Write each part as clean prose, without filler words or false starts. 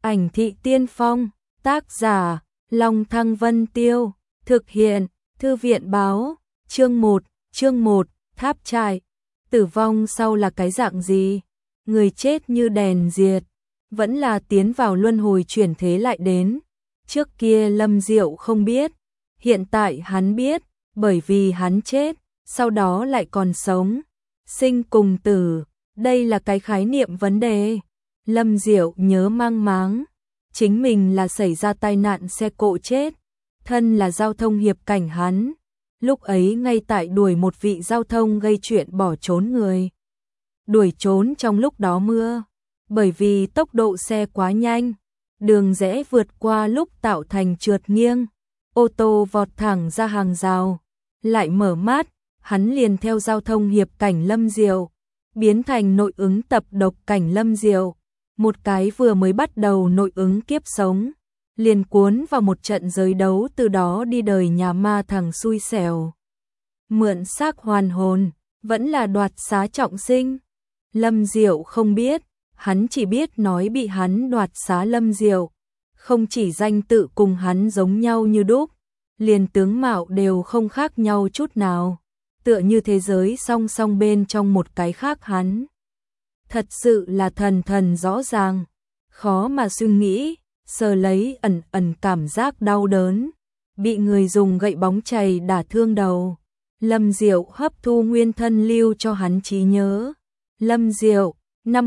Ảnh thị tiên phong, tác giả, Long Thăng Vân Tiêu, thực hiện, Thư viện báo, chương 1, tháp trại. Tử vong sau là cái dạng gì? Người chết như đèn diệt, vẫn là tiến vào luân hồi chuyển thế lại đến. Trước kia Lâm Diệu không biết, hiện tại hắn biết, bởi vì hắn chết, sau đó lại còn sống. Sinh cùng tử, đây là cái khái niệm vấn đề. Lâm Diệu nhớ mang máng, chính mình là xảy ra tai nạn xe cộ chết, thân là giao thông hiệp cảnh hắn. Lúc ấy ngay tại đuổi một vị giao thông gây chuyện bỏ trốn người. Đuổi trốn trong lúc đó mưa, bởi vì tốc độ xe quá nhanh, đường rẽ vượt qua lúc tạo thành trượt nghiêng, ô tô vọt thẳng ra hàng rào, lại mở mắt, hắn liền theo giao thông hiệp cảnh Lâm Diệu, biến thành nội ứng tập độc cảnh Lâm Diệu, một cái vừa mới bắt đầu nội ứng kiếp sống, liền cuốn vào một trận giới đấu, từ đó đi đời nhà ma thằng xui xẻo. Mượn xác hoàn hồn, vẫn là đoạt xá trọng sinh. Lâm Diệu không biết, hắn chỉ biết nói bị hắn đoạt xá Lâm Diệu, không chỉ danh tự cùng hắn giống nhau như đúc, liền tướng mạo đều không khác nhau chút nào, tựa như thế giới song song bên trong một cái khác hắn. Thật sự là thần rõ ràng, khó mà suy nghĩ, sờ lấy ẩn cảm giác đau đớn, bị người dùng gậy bóng chày đả thương đầu. Lâm Diệu hấp thu nguyên thân lưu cho hắn trí nhớ. Lâm Diệu, năm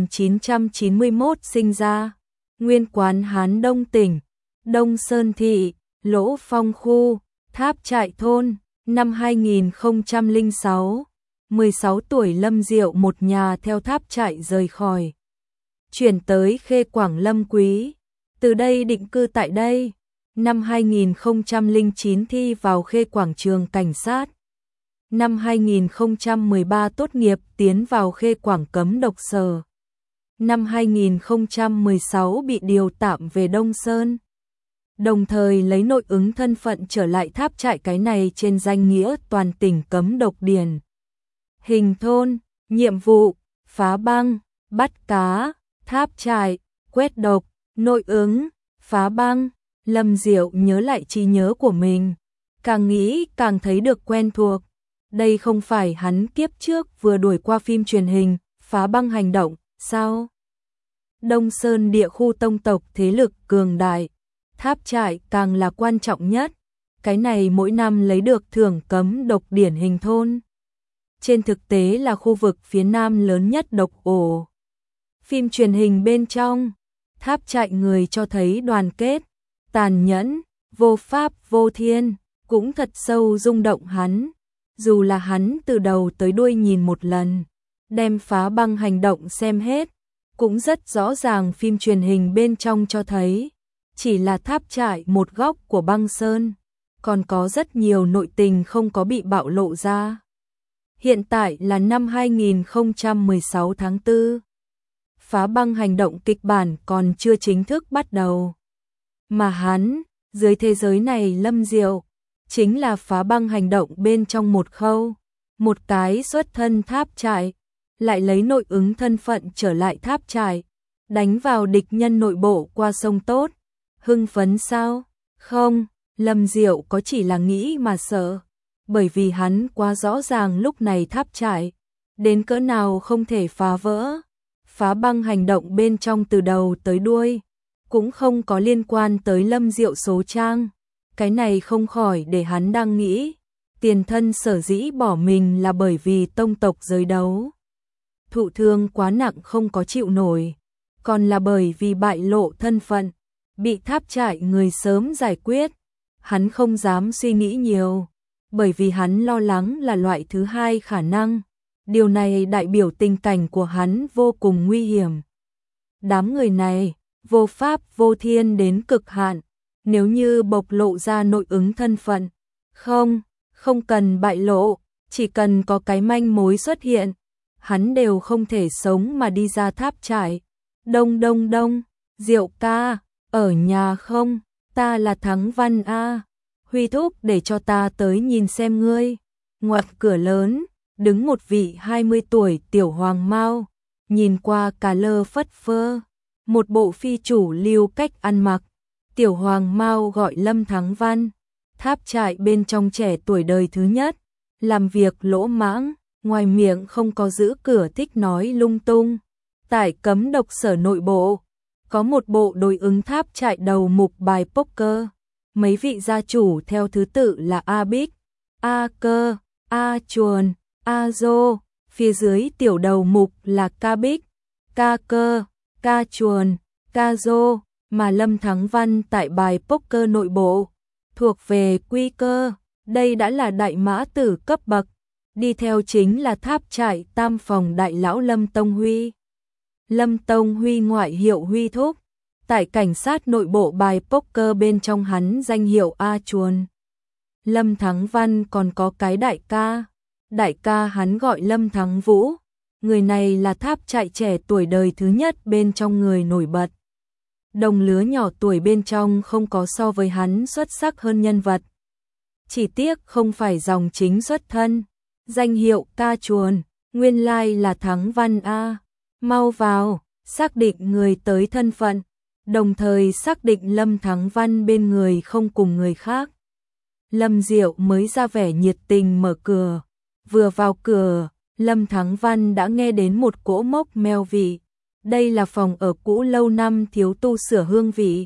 1991 sinh ra, nguyên quán Hán Đông tỉnh, Đông Sơn Thị, Lỗ Phong Khu, Tháp Trại Thôn, năm 2006. 16 tuổi Lâm Diệu một nhà theo Tháp Trại rời khỏi, chuyển tới Khê Quảng Lâm Quý, từ đây định cư tại đây. Năm 2009 thi vào Khê Quảng trường cảnh sát. Năm 2013 tốt nghiệp tiến vào Khê Quảng cấm độc sở. Năm 2016 bị điều tạm về Đông Sơn. Đồng thời lấy nội ứng thân phận trở lại Tháp Trại, cái này trên danh nghĩa toàn tỉnh cấm độc điển hình thôn, nhiệm vụ, phá băng, bắt cá, Tháp Trại, quét độc, nội ứng, phá băng. Lâm Diệu nhớ lại trí nhớ của mình, càng nghĩ càng thấy được quen thuộc. Đây không phải hắn kiếp trước vừa đuổi qua phim truyền hình, phá băng hành động, sao? Đông Sơn địa khu tông tộc thế lực cường đại, Tháp Trại càng là quan trọng nhất. Cái này mỗi năm lấy được thưởng cấm độc điển hình thôn. Trên thực tế là khu vực phía Nam lớn nhất độc ổ. Phim truyền hình bên trong, Tháp Trại người cho thấy đoàn kết, tàn nhẫn, vô pháp vô thiên, cũng thật sâu rung động hắn. Dù là hắn từ đầu tới đuôi nhìn một lần, đem phá băng hành động xem hết, cũng rất rõ ràng phim truyền hình bên trong cho thấy, chỉ là Tháp Trại một góc của băng sơn, còn có rất nhiều nội tình không có bị bạo lộ ra. Hiện tại là năm 2016 tháng 4. Phá băng hành động kịch bản còn chưa chính thức bắt đầu. Mà hắn, dưới thế giới này Lâm Diệu, chính là phá băng hành động bên trong một khâu. Một cái xuất thân Tháp Trại, lại lấy nội ứng thân phận trở lại Tháp Trại, đánh vào địch nhân nội bộ qua sông tốt. Hưng phấn sao? Không, Lâm Diệu có chỉ là nghĩ mà sợ. Bởi vì hắn quá rõ ràng lúc này Tháp Trại đến cỡ nào không thể phá vỡ. Phá băng hành động bên trong từ đầu tới đuôi cũng không có liên quan tới Lâm Diệu số trang. Cái này không khỏi để hắn đang nghĩ, tiền thân sở dĩ bỏ mình là bởi vì tông tộc giới đấu thụ thương quá nặng không có chịu nổi, còn là bởi vì bại lộ thân phận, bị Tháp Trại người sớm giải quyết. Hắn không dám suy nghĩ nhiều, bởi vì hắn lo lắng là loại thứ hai khả năng. Điều này đại biểu tình cảnh của hắn vô cùng nguy hiểm. Đám người này, vô pháp vô thiên đến cực hạn, nếu như bộc lộ ra nội ứng thân phận. Không cần bại lộ, chỉ cần có cái manh mối xuất hiện, hắn đều không thể sống mà đi ra Tháp Trại. Đông, Diệu ca, ở nhà không? Ta là Thắng Văn a. Huy thúc để cho ta tới nhìn xem ngươi. Ngoặt cửa lớn, đứng một vị 20 tuổi tiểu hoàng mao, nhìn qua cà lơ phất phơ, một bộ phi chủ lưu cách ăn mặc. Tiểu Hoàng Mao gọi Lâm Thắng Văn, tháp trại bên trong trẻ tuổi đời thứ nhất, làm việc lỗ mãng, ngoài miệng không có giữ cửa, thích nói lung tung. Tại cấm độc sở nội bộ, có một bộ đối ứng tháp trại đầu mục bài poker. Mấy vị gia chủ theo thứ tự là A Bích, A Cơ, A Chuồn, A Dô, phía dưới tiểu đầu mục là Ca Bích, Ca Cơ, Ca Chuồn, Ca Dô, mà Lâm Thắng Văn tại bài poker nội bộ, thuộc về quy cơ, đây đã là đại mã tử cấp bậc, đi theo chính là tháp trại tam phòng đại lão Lâm Tông Huy. Lâm Tông Huy ngoại hiệu Huy Thúc, tại cảnh sát nội bộ bài poker bên trong hắn danh hiệu A Chuồn. Lâm Thắng Văn còn có cái đại ca hắn gọi Lâm Thắng Vũ, người này là tháp trại trẻ tuổi đời thứ nhất bên trong người nổi bật. Đồng lứa nhỏ tuổi bên trong không có so với hắn xuất sắc hơn nhân vật. Chỉ tiếc không phải dòng chính xuất thân, danh hiệu Ca Chuồn, nguyên lai là Thắng Văn A. Mau vào, xác định người tới thân phận, đồng thời xác định Lâm Thắng Văn bên người không cùng người khác. Lâm Diệu mới ra vẻ nhiệt tình mở cửa, vừa vào cửa, Lâm Thắng Văn đã nghe đến một cỗ mốc meo vị. Đây là phòng ở cũ lâu năm thiếu tu sửa hương vị.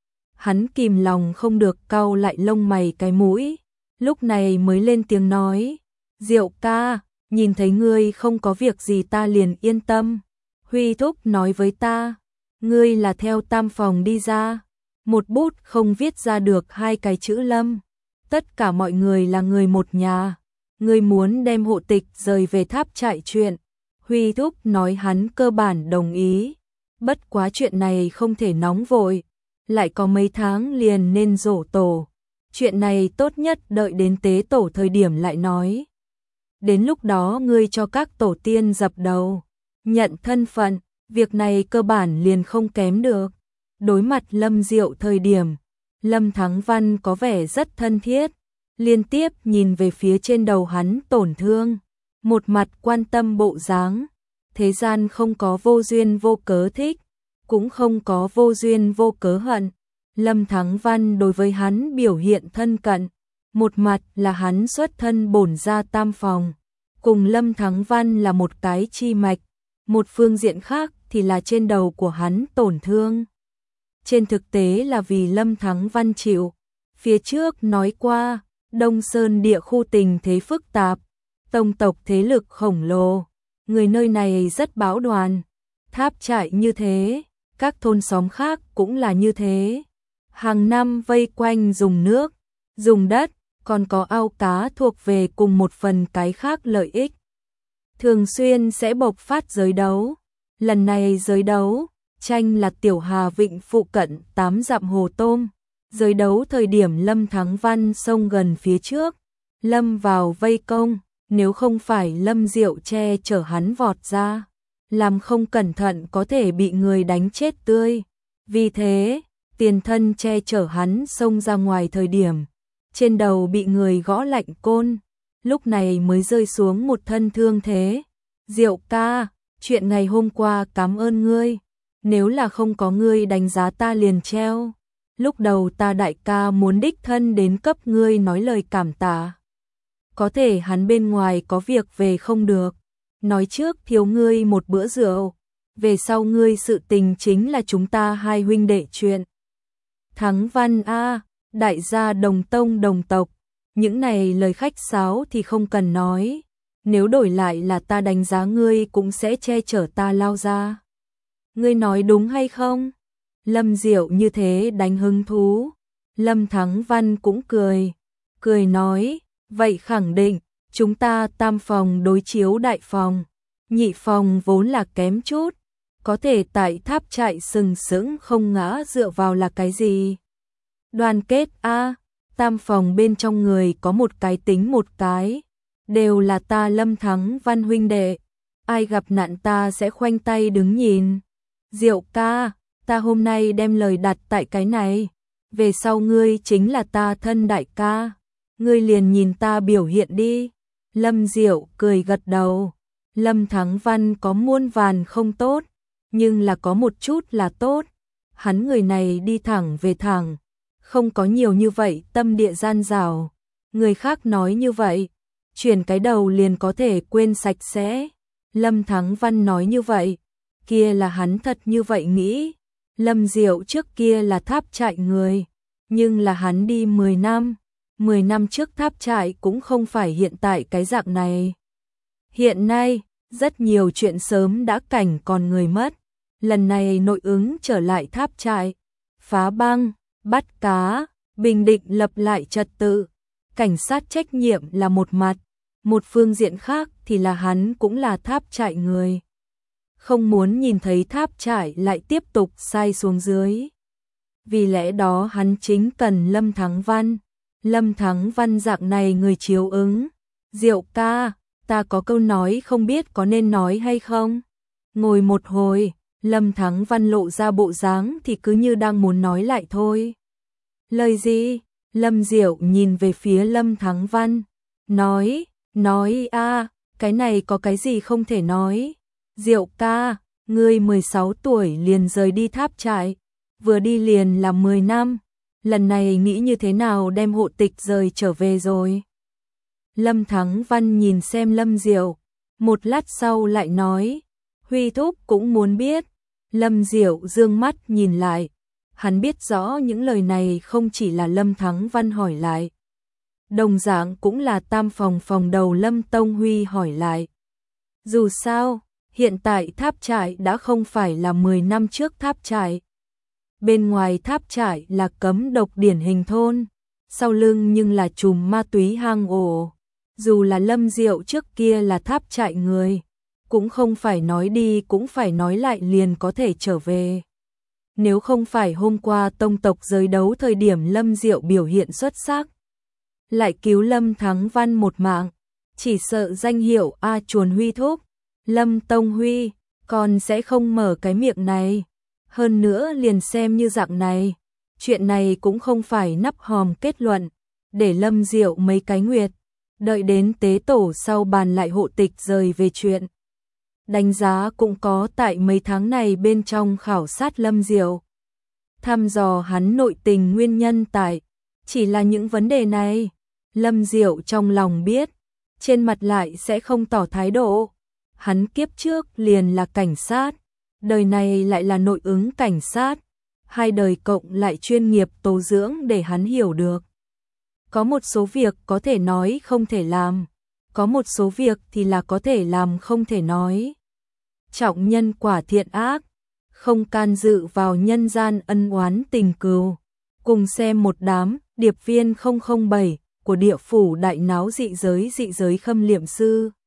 Hắn kìm lòng không được cau lại lông mày cái mũi, lúc này mới lên tiếng nói, Diệu ca, nhìn thấy ngươi không có việc gì ta liền yên tâm. Huy Thúc nói với ta, ngươi là theo tam phòng đi ra, một bút không viết ra được hai cái chữ Lâm. Tất cả mọi người là người một nhà, ngươi muốn đem hộ tịch rời về tháp trại chuyện. Huy Thúc nói hắn cơ bản đồng ý, bất quá chuyện này không thể nóng vội, lại có mấy tháng liền nên giỗ tổ. Chuyện này tốt nhất đợi đến tế tổ thời điểm lại nói. Đến lúc đó ngươi cho các tổ tiên dập đầu, nhận thân phận, việc này cơ bản liền không kém được. Đối mặt Lâm Diệu thời điểm, Lâm Thắng Văn có vẻ rất thân thiết, liên tiếp nhìn về phía trên đầu hắn tổn thương, một mặt quan tâm bộ dáng. Thế gian không có vô duyên vô cớ thích, cũng không có vô duyên vô cớ hận. Lâm Thắng Văn đối với hắn biểu hiện thân cận, một mặt là hắn xuất thân bổn gia tam phòng, cùng Lâm Thắng Văn là một cái chi mạch, một phương diện khác thì là trên đầu của hắn tổn thương. Trên thực tế là vì Lâm Thắng Văn chịu, phía trước nói qua, Đông Sơn địa khu tình thế phức tạp, tông tộc thế lực khổng lồ, người nơi này rất bão đoàn, tháp trại như thế, các thôn xóm khác cũng là như thế. Hàng năm vây quanh dùng nước, dùng đất, còn có ao cá thuộc về cùng một phần cái khác lợi ích. Thường xuyên sẽ bộc phát giới đấu. Lần này giới đấu, tranh là Tiểu Hà Vịnh phụ cận 8 dặm hồ tôm. Giới đấu thời điểm Lâm Thắng Văn xông gần phía trước, Lâm vào vây công, nếu không phải Lâm Diệu che chở hắn vọt ra, làm không cẩn thận có thể bị người đánh chết tươi. Vì thế, tiền thân che chở hắn xông ra ngoài thời điểm, trên đầu bị người gõ lạnh côn, lúc này mới rơi xuống một thân thương thế. Diệu ca, chuyện ngày hôm qua cảm ơn ngươi, nếu là không có ngươi đánh giá ta liền treo. Lúc đầu ta đại ca muốn đích thân đến cấp ngươi nói lời cảm tạ. Có thể hắn bên ngoài có việc về không được, nói trước thiếu ngươi một bữa rượu, về sau ngươi sự tình chính là chúng ta hai huynh đệ chuyện. Thắng Văn a, đại gia đồng tông đồng tộc, những này lời khách sáo thì không cần nói, nếu đổi lại là ta đánh giá ngươi cũng sẽ che chở ta lao ra. Ngươi nói đúng hay không? Lâm Diệu như thế đánh hứng thú. Lâm Thắng Văn cũng cười nói, vậy khẳng định, chúng ta tam phòng đối chiếu đại phòng, nhị phòng vốn là kém chút, có thể tại tháp trại sừng sững không ngã dựa vào là cái gì? Đoàn kết a, tam phòng bên trong người có một cái tính một cái, đều là ta Lâm Thắng Văn huynh đệ, ai gặp nạn ta sẽ khoanh tay đứng nhìn. Diệu ca, ta hôm nay đem lời đặt tại cái này, về sau ngươi chính là ta thân đại ca, ngươi liền nhìn ta biểu hiện đi. Lâm Diệu cười gật đầu. Lâm Thắng Văn có muôn vàn không tốt, nhưng là có một chút là tốt. Hắn người này đi thẳng về thẳng, không có nhiều như vậy tâm địa gian dảo. Người khác nói như vậy, chuyển cái đầu liền có thể quên sạch sẽ. Lâm Thắng Văn nói như vậy, kia là hắn thật như vậy nghĩ. Lâm Diệu trước kia là Tháp Trại người, nhưng là hắn đi 10 năm. 10 năm trước Tháp Trại cũng không phải hiện tại cái dạng này. Hiện nay, rất nhiều chuyện sớm đã cảnh còn người mất. Lần này nội ứng trở lại Tháp Trại, phá băng, bắt cá, bình định lập lại trật tự. Cảnh sát trách nhiệm là một mặt, một phương diện khác thì là hắn cũng là Tháp Trại người. Không muốn nhìn thấy Tháp Trại lại tiếp tục sai xuống dưới. Vì lẽ đó hắn chính cần Lâm Thắng Văn. Lâm Thắng Văn dạng này người chiếu ứng. Diệu ca, ta có câu nói không biết có nên nói hay không? Ngồi một hồi, Lâm Thắng Văn lộ ra bộ dáng thì cứ như đang muốn nói lại thôi. Lời gì? Lâm Diệu nhìn về phía Lâm Thắng Văn. Nói a, cái này có cái gì không thể nói? Diệu ca, ngươi 16 tuổi liền rời đi Tháp Trại, vừa đi liền là 10 năm. Lần này nghĩ như thế nào đem hộ tịch rời trở về rồi? Lâm Thắng Văn nhìn xem Lâm Diệu, một lát sau lại nói, Huy thúc cũng muốn biết. Lâm Diệu dương mắt nhìn lại, hắn biết rõ những lời này không chỉ là Lâm Thắng Văn hỏi lại. Đồng dạng cũng là tam phòng đầu Lâm Tông Huy hỏi lại. Dù sao, hiện tại Tháp Trại đã không phải là 10 năm trước Tháp Trại. Bên ngoài Tháp Trại là cấm độc điển hình thôn, sau lưng nhưng là chùm ma túy hang ổ. Dù là Lâm Diệu trước kia là Tháp Trại người, cũng không phải nói đi cũng phải nói lại liền có thể trở về. Nếu không phải hôm qua tông tộc giới đấu thời điểm Lâm Diệu biểu hiện xuất sắc, lại cứu Lâm Thắng Văn một mạng, chỉ sợ danh hiệu A Chuồn Huy thúc, Lâm Tông Huy, còn sẽ không mở cái miệng này. Hơn nữa liền xem như dạng này, chuyện này cũng không phải nắp hòm kết luận, để Lâm Diệu mấy cái nguyệt, đợi đến tế tổ sau bàn lại hộ tịch rời về chuyện. Đánh giá cũng có tại mấy tháng này bên trong khảo sát Lâm Diệu, thăm dò hắn nội tình nguyên nhân tại, chỉ là những vấn đề này, Lâm Diệu trong lòng biết, trên mặt lại sẽ không tỏ thái độ. Hắn kiếp trước liền là cảnh sát, đời này lại là nội ứng cảnh sát, hai đời cộng lại chuyên nghiệp tố dưỡng để hắn hiểu được. Có một số việc có thể nói không thể làm, có một số việc thì là có thể làm không thể nói. Trọng nhân quả thiện ác, không can dự vào nhân gian ân oán tình cừu. Cùng xem một đám điệp viên 007 của địa phủ đại náo dị giới Khâm Liệm Sư.